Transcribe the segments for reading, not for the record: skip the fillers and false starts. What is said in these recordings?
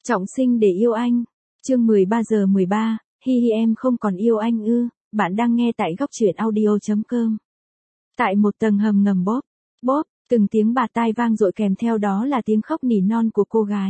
Trọng sinh để yêu anh. Chương 13:13, hi hi em không còn yêu anh ư? Bạn đang nghe tại góc truyện audio.com. Tại một tầng hầm ngầm bóp, bóp, từng tiếng bạt tai vang dội kèm theo đó là tiếng khóc nỉ non của cô gái.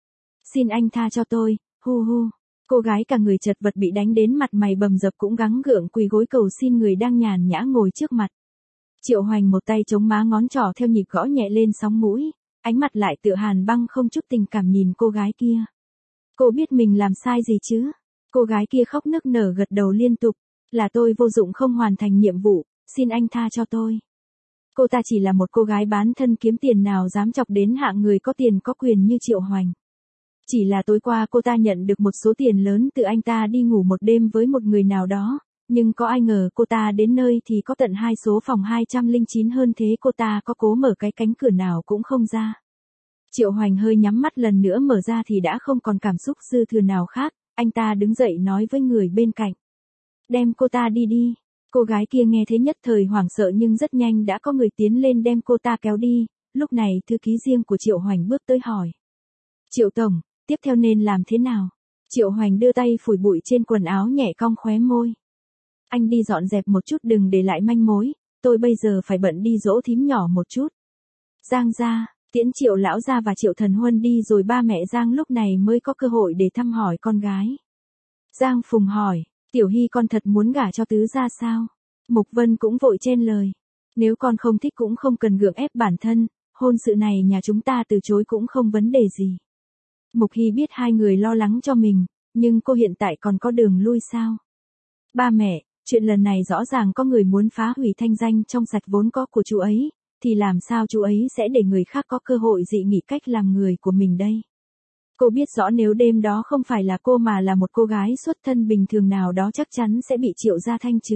Xin anh tha cho tôi, hu hu. Cô gái cả người chật vật bị đánh đến mặt mày bầm dập cũng gắng gượng quỳ gối cầu xin người đang nhàn nhã ngồi trước mặt. Triệu Hoành một tay chống má ngón trỏ theo nhịp gõ nhẹ lên sóng mũi, ánh mặt lại tựa hàn băng không chút tình cảm nhìn cô gái kia. Cô biết mình làm sai gì chứ? Cô gái kia khóc nức nở gật đầu liên tục, là tôi vô dụng không hoàn thành nhiệm vụ, xin anh tha cho tôi. Cô ta chỉ là một cô gái bán thân kiếm tiền nào dám chọc đến hạng người có tiền có quyền như Triệu Hoành. Chỉ là tối qua cô ta nhận được một số tiền lớn từ anh ta đi ngủ một đêm với một người nào đó, nhưng có ai ngờ cô ta đến nơi thì có tận 2 số phòng 209 hơn thế cô ta có cố mở cái cánh cửa nào cũng không ra. Triệu Hoành hơi nhắm mắt lần nữa mở ra thì đã không còn cảm xúc dư thừa nào khác, anh ta đứng dậy nói với người bên cạnh. Đem cô ta đi đi. Cô gái kia nghe thế nhất thời hoảng sợ nhưng rất nhanh đã có người tiến lên đem cô ta kéo đi, lúc này thư ký riêng của Triệu Hoành bước tới hỏi. Triệu Tổng, tiếp theo nên làm thế nào? Triệu Hoành đưa tay phủi bụi trên quần áo nhẹ cong khóe môi. Anh đi dọn dẹp một chút đừng để lại manh mối, tôi bây giờ phải bận đi dỗ thím nhỏ một chút. Giang ra, tiễn Triệu lão gia và Triệu Thần Huân đi rồi ba mẹ Giang lúc này mới có cơ hội để thăm hỏi con gái. Giang Phùng hỏi, Tiểu Hy con thật muốn gả cho tứ gia sao? Mục Vân cũng vội chen lời. Nếu con không thích cũng không cần gượng ép bản thân, hôn sự này nhà chúng ta từ chối cũng không vấn đề gì. Mục Hy biết hai người lo lắng cho mình, nhưng cô hiện tại còn có đường lui sao? Ba mẹ, chuyện lần này rõ ràng có người muốn phá hủy thanh danh trong sạch vốn có của chú ấy, thì làm sao chú ấy sẽ để người khác có cơ hội dị nghị cách làm người của mình đây? Cô biết rõ nếu đêm đó không phải là cô mà là một cô gái xuất thân bình thường nào đó chắc chắn sẽ bị Triệu gia thanh trừ.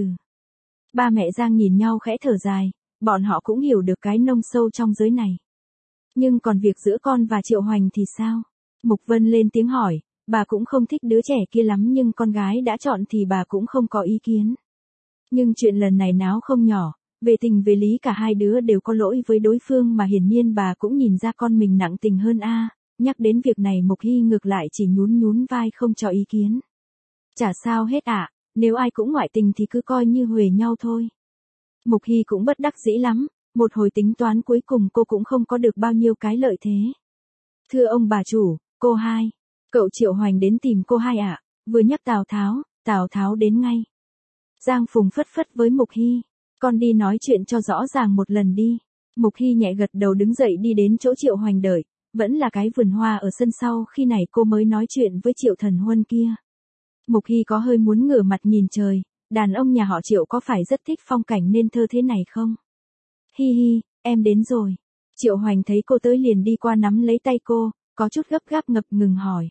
Ba mẹ Giang nhìn nhau khẽ thở dài, bọn họ cũng hiểu được cái nông sâu trong giới này. Nhưng còn việc giữa con và Triệu Hoành thì sao? Mục Vân lên tiếng hỏi, bà cũng không thích đứa trẻ kia lắm nhưng con gái đã chọn thì bà cũng không có ý kiến. Nhưng chuyện lần này náo không nhỏ, về tình về lý cả hai đứa đều có lỗi với đối phương mà hiển nhiên bà cũng nhìn ra con mình nặng tình hơn a. Nhắc đến việc này Mục Hy ngược lại chỉ nhún nhún vai không cho ý kiến. Chả sao hết ạ, nếu ai cũng ngoại tình thì cứ coi như huề nhau thôi. Mục Hy cũng bất đắc dĩ lắm, một hồi tính toán cuối cùng cô cũng không có được bao nhiêu cái lợi thế. Thưa ông bà chủ, cô hai, cậu Triệu Hoành đến tìm cô hai ạ, vừa nhắc Tào Tháo đến ngay. Giang Phùng phất phất với Mục Hy, con đi nói chuyện cho rõ ràng một lần đi. Mục Hy nhẹ gật đầu đứng dậy đi đến chỗ Triệu Hoành đợi. Vẫn là cái vườn hoa ở sân sau khi này cô mới nói chuyện với Triệu Thần Huân kia. Mục Hy có hơi muốn ngửa mặt nhìn trời, đàn ông nhà họ Triệu có phải rất thích phong cảnh nên thơ thế này không? Hi hi, em đến rồi. Triệu Hoành thấy cô tới liền đi qua nắm lấy tay cô, có chút gấp gáp ngập ngừng hỏi.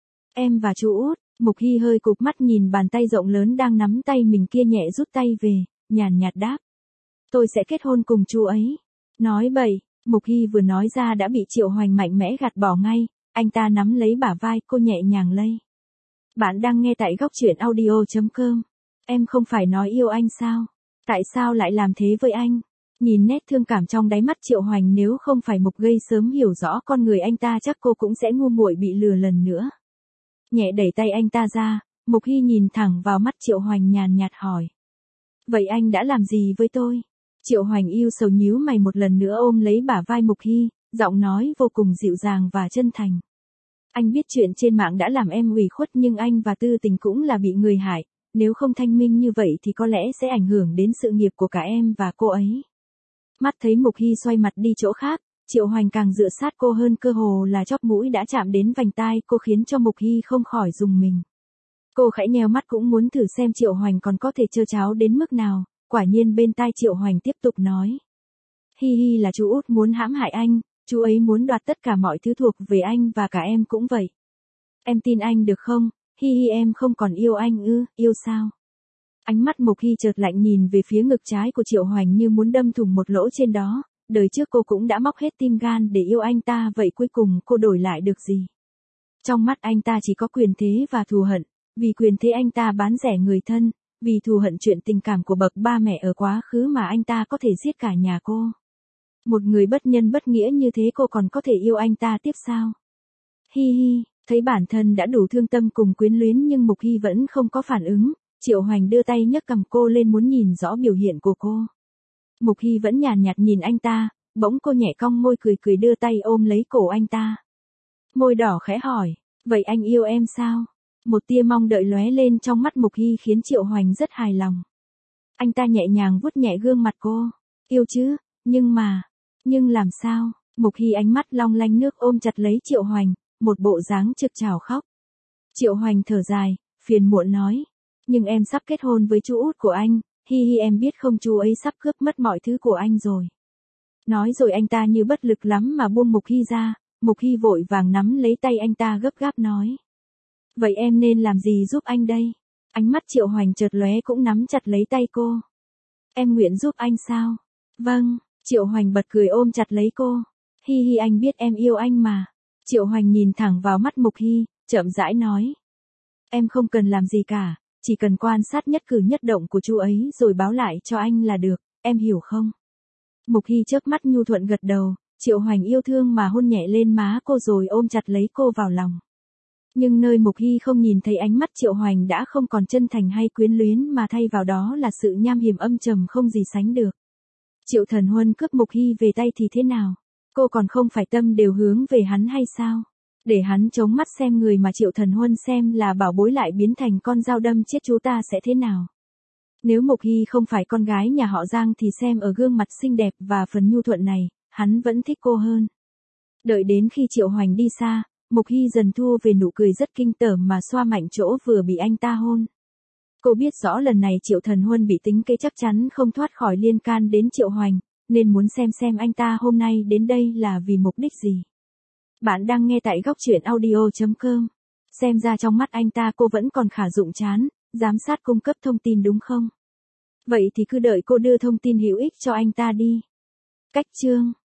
Em và chú Út, Mục Hy hơi cụp mắt nhìn bàn tay rộng lớn đang nắm tay mình kia nhẹ rút tay về, nhàn nhạt đáp. Tôi sẽ kết hôn cùng chú ấy. Nói bậy. Mục Hy vừa nói ra đã bị Triệu Hoành mạnh mẽ gạt bỏ ngay, anh ta nắm lấy bả vai cô nhẹ nhàng lay. Bạn đang nghe tại góc truyện audio.com. Em không phải nói yêu anh sao? Tại sao lại làm thế với anh? Nhìn nét thương cảm trong đáy mắt Triệu Hoành nếu không phải Mục gây sớm hiểu rõ con người anh ta chắc cô cũng sẽ ngu muội bị lừa lần nữa. Nhẹ đẩy tay anh ta ra, Mục Hy nhìn thẳng vào mắt Triệu Hoành nhàn nhạt hỏi. Vậy anh đã làm gì với tôi? Triệu Hoành yêu sầu nhíu mày một lần nữa ôm lấy bả vai Mục Hy, giọng nói vô cùng dịu dàng và chân thành. Anh biết chuyện trên mạng đã làm em ủy khuất nhưng anh và Tư Tình cũng là bị người hại, nếu không thanh minh như vậy thì có lẽ sẽ ảnh hưởng đến sự nghiệp của cả em và cô ấy. Mắt thấy Mục Hy xoay mặt đi chỗ khác, Triệu Hoành càng dựa sát cô hơn cơ hồ là chóp mũi đã chạm đến vành tai cô khiến cho Mục Hy không khỏi rùng mình. Cô khẽ nheo mắt cũng muốn thử xem Triệu Hoành còn có thể trơ tráo đến mức nào. Quả nhiên bên tai Triệu Hoành tiếp tục nói. Hi hi là chú Út muốn hãm hại anh, chú ấy muốn đoạt tất cả mọi thứ thuộc về anh và cả em cũng vậy. Em tin anh được không? Hi hi em không còn yêu anh ư, yêu sao? Ánh mắt Mục Hy chợt lạnh nhìn về phía ngực trái của Triệu Hoành như muốn đâm thủng một lỗ trên đó, đời trước cô cũng đã móc hết tim gan để yêu anh ta vậy cuối cùng cô đổi lại được gì? Trong mắt anh ta chỉ có quyền thế và thù hận, vì quyền thế anh ta bán rẻ người thân. Vì thù hận chuyện tình cảm của bậc ba mẹ ở quá khứ mà anh ta có thể giết cả nhà cô. Một người bất nhân bất nghĩa như thế cô còn có thể yêu anh ta tiếp sao? Hi hi, Thấy bản thân đã đủ thương tâm cùng quyến luyến nhưng Mục Hy vẫn không có phản ứng, Triệu Hoành đưa tay nhấc cầm cô lên muốn nhìn rõ biểu hiện của cô. Mục Hy vẫn nhàn nhạt nhìn anh ta, bỗng cô nhẹ cong môi cười cười đưa tay ôm lấy cổ anh ta. Môi đỏ khẽ hỏi, vậy anh yêu em sao? Một tia mong đợi lóe lên trong mắt Mục Hy khiến Triệu Hoành rất hài lòng. Anh ta nhẹ nhàng vuốt nhẹ gương mặt cô, yêu chứ, nhưng làm sao? Mục Hy ánh mắt long lanh nước ôm chặt lấy Triệu Hoành, một bộ dáng trực trào khóc. Triệu Hoành thở dài, phiền muộn nói, nhưng em sắp kết hôn với chú út của anh, hi hi em biết không chú ấy sắp cướp mất mọi thứ của anh rồi. Nói rồi anh ta như bất lực lắm mà buông Mục Hy ra, Mục Hy vội vàng nắm lấy tay anh ta gấp gáp nói. Vậy em nên làm gì giúp anh đây? Ánh mắt Triệu Hoành chợt lóe cũng nắm chặt lấy tay cô. Em nguyện giúp anh sao? Vâng, Triệu Hoành bật cười ôm chặt lấy cô. Hi hi anh biết em yêu anh mà. Triệu Hoành nhìn thẳng vào mắt Mục Hy, chậm rãi nói. Em không cần làm gì cả, chỉ cần quan sát nhất cử nhất động của chú ấy rồi báo lại cho anh là được, em hiểu không? Mục Hy chớp mắt nhu thuận gật đầu, Triệu Hoành yêu thương mà hôn nhẹ lên má cô rồi ôm chặt lấy cô vào lòng. Nhưng nơi Mục Hy không nhìn thấy ánh mắt Triệu Hoành đã không còn chân thành hay quyến luyến mà thay vào đó là sự nham hiểm âm trầm không gì sánh được. Triệu Thần Huân cướp Mục Hy về tay thì thế nào? Cô còn không phải tâm đều hướng về hắn hay sao? Để hắn chống mắt xem người mà Triệu Thần Huân xem là bảo bối lại biến thành con dao đâm chết chú ta sẽ thế nào? Nếu Mục Hy không phải con gái nhà họ Giang thì xem ở gương mặt xinh đẹp và phần nhu thuận này, hắn vẫn thích cô hơn. Đợi đến khi Triệu Hoành đi xa, Mục Hy dần thua về nụ cười rất kinh tởm mà xoa mạnh chỗ vừa bị anh ta hôn. Cô biết rõ lần này Triệu Thần Huân bị tính kế chắc chắn không thoát khỏi liên can đến Triệu Hoành, nên muốn xem anh ta hôm nay đến đây là vì mục đích gì. Bạn đang nghe tại góc truyện audio.com. Xem ra trong mắt anh ta cô vẫn còn khả dụng chán, giám sát cung cấp thông tin đúng không? Vậy thì cứ đợi cô đưa thông tin hữu ích cho anh ta đi. Cách chương